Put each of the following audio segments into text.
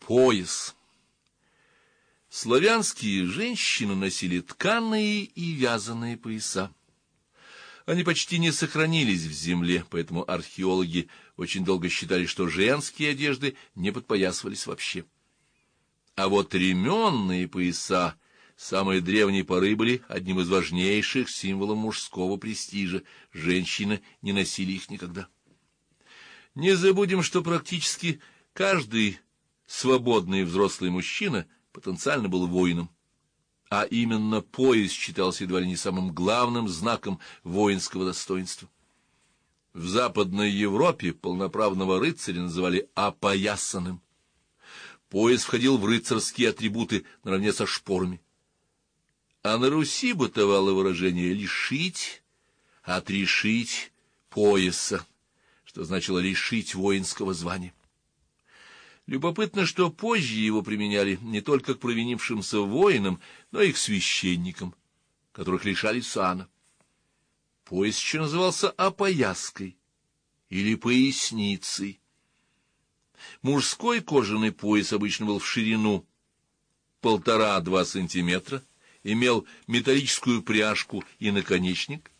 Пояс. Славянские женщины носили тканые и вязаные пояса. Они почти не сохранились в земле, поэтому археологи очень долго считали, что женские одежды не подпоясывались вообще. А вот ременные пояса самой древней поры были одним из важнейших символов мужского престижа. Женщины не носили их никогда. Не забудем, что практически каждый свободный взрослый мужчина потенциально был воином, а именно пояс считался едва ли не самым главным знаком воинского достоинства. В Западной Европе полноправного рыцаря называли опоясанным. Пояс входил в рыцарские атрибуты наравне со шпорами. А на Руси бытовало выражение «лишить», «отрешить пояса», что значило «лишить воинского звания». Любопытно, что позже его применяли не только к провинившимся воинам, но и к священникам, которых лишали сана. Пояс еще назывался опояской или поясницей. Мужской кожаный пояс обычно был в ширину 1,5–2 сантиметра, имел металлическую пряжку и наконечник,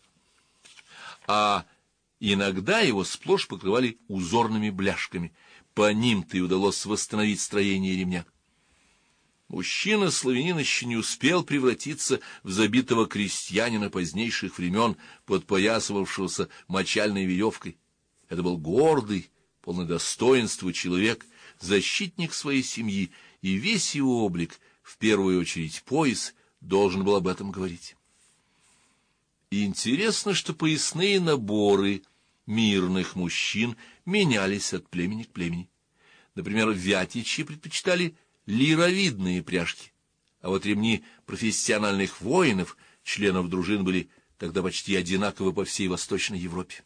а иногда его сплошь покрывали узорными бляшками. По ним-то и удалось восстановить строение ремня. Мужчина-славянин еще не успел превратиться в забитого крестьянина позднейших времен, подпоясывавшегося мочальной веревкой. Это был гордый, полный достоинства человек, защитник своей семьи, и весь его облик, в первую очередь пояс, должен был об этом говорить. И интересно, что поясные наборы мирных мужчин менялись от племени к племени. Например, вятичи предпочитали лировидные пряжки, а вот ремни профессиональных воинов, членов дружин, были тогда почти одинаковы по всей Восточной Европе.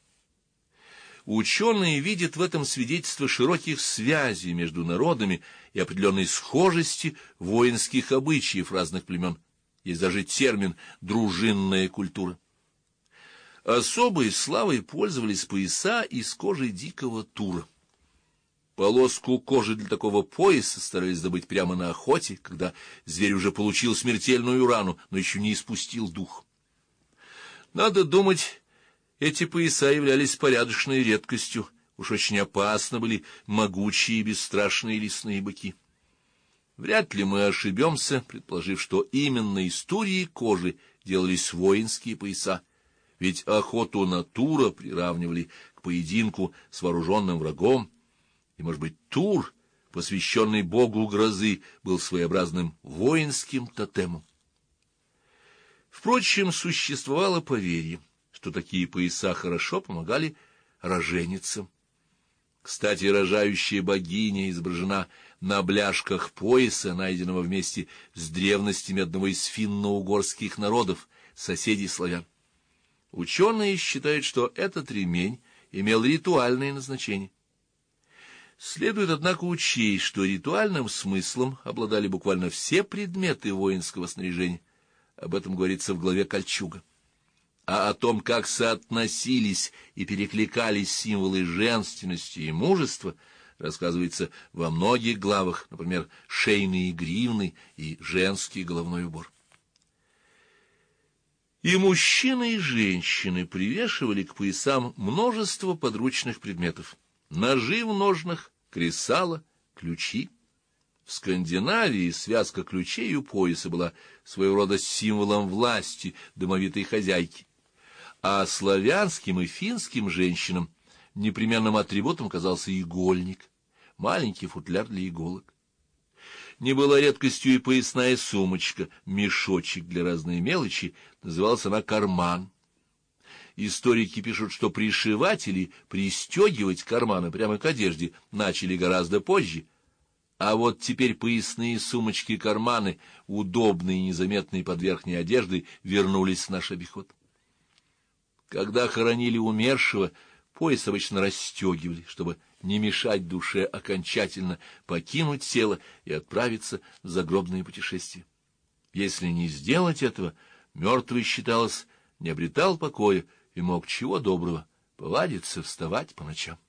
Ученые видят в этом свидетельство широких связей между народами и определенной схожести воинских обычаев разных племен. Есть даже термин «дружинная культура». Особой славой пользовались пояса из кожи дикого тура. Полоску кожи для такого пояса старались добыть прямо на охоте, когда зверь уже получил смертельную рану, но еще не испустил дух. Надо думать, эти пояса являлись порядочной редкостью, уж очень опасно были могучие и бесстрашные лесные быки. Вряд ли мы ошибемся, предположив, что именно из турьей кожи делались воинские пояса, ведь охоту на тура приравнивали к поединку с вооруженным врагом, и, может быть, тур, посвященный богу грозы, был своеобразным воинским тотемом. Впрочем, существовало поверье, что такие пояса хорошо помогали роженицам. Кстати, рожающая богиня изображена на бляшках пояса, найденного вместе с древностями одного из финно-угорских народов, соседей славян. Ученые считают, что этот ремень имел ритуальное назначение. Следует, однако, учесть, что ритуальным смыслом обладали буквально все предметы воинского снаряжения. Об этом говорится в главе «Кольчуга». А о том, как соотносились и перекликались символы женственности и мужества, рассказывается во многих главах, например, «Шейные гривны» и «Женский головной убор». И мужчины, и женщины привешивали к поясам множество подручных предметов. Ножи в ножнах, кресало, ключи. В Скандинавии связка ключей у пояса была своего рода символом власти домовитой хозяйки. А славянским и финским женщинам непременным атрибутом казался игольник, маленький футляр для иголок. Не была редкостью и поясная сумочка, мешочек для разной мелочи, называлась она карман. Историки пишут, что пришивать или пристегивать карманы прямо к одежде начали гораздо позже, а вот теперь поясные сумочки-карманы, удобные и незаметные под верхней одеждой, вернулись в наш обиход. Когда хоронили умершего, пояс обычно расстегивали, чтобы не мешать душе окончательно покинуть тело и отправиться в загробное путешествие. Если не сделать этого, мертвый, считалось, не обретал покоя и мог чего доброго повадиться вставать по ночам.